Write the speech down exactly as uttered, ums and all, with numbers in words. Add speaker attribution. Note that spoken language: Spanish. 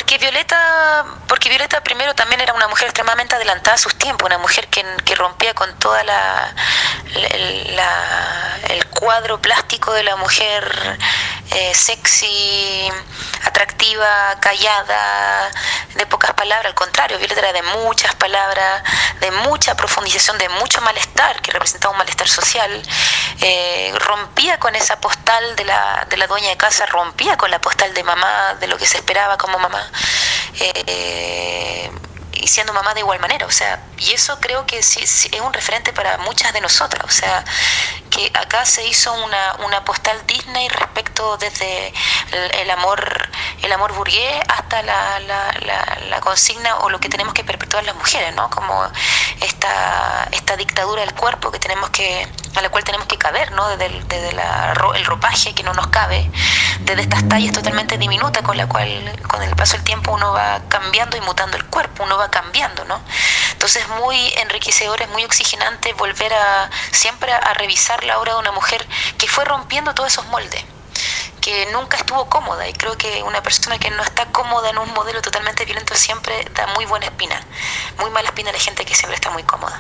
Speaker 1: Porque Violeta, porque Violeta primero también era una mujer extremadamente adelantada a sus tiempos, una mujer que, que rompía con toda la, la, la el cuadro plástico de la mujer eh, sexy, atractiva, callada, de pocas palabras. Al contrario, Violeta era de muchas palabras, de mucha profundización, de mucho malestar, que representaba un malestar social. Eh, rompía con esa postal de la, de la dueña de casa, rompía con la postal de mamá, de lo que se esperaba como mamá, eh, y siendo mamá de igual manera, o sea, y eso creo que sí, sí es un referente para muchas de nosotras, o sea, que acá se hizo una, una postal Disney respecto desde el, el amor el amor burgués hasta la, la, la, la consigna o lo que tenemos que perpetuar las mujeres, ¿no? Como esta, esta dictadura del cuerpo que tenemos que, a la cual tenemos que caber, ¿no? Desde, el, desde la, el ropaje que no nos cabe, desde estas tallas totalmente diminutas con la cual con el paso del tiempo uno va cambiando y mutando el cuerpo, uno va cambiando, ¿no? Entonces es muy enriquecedor, es muy oxigenante volver a siempre a revisar la obra de una mujer que fue rompiendo todos esos moldes, que nunca estuvo cómoda, y creo que una persona que no está cómoda en un modelo totalmente violento siempre da muy buena espina, muy mala espina a la gente que siempre está muy cómoda.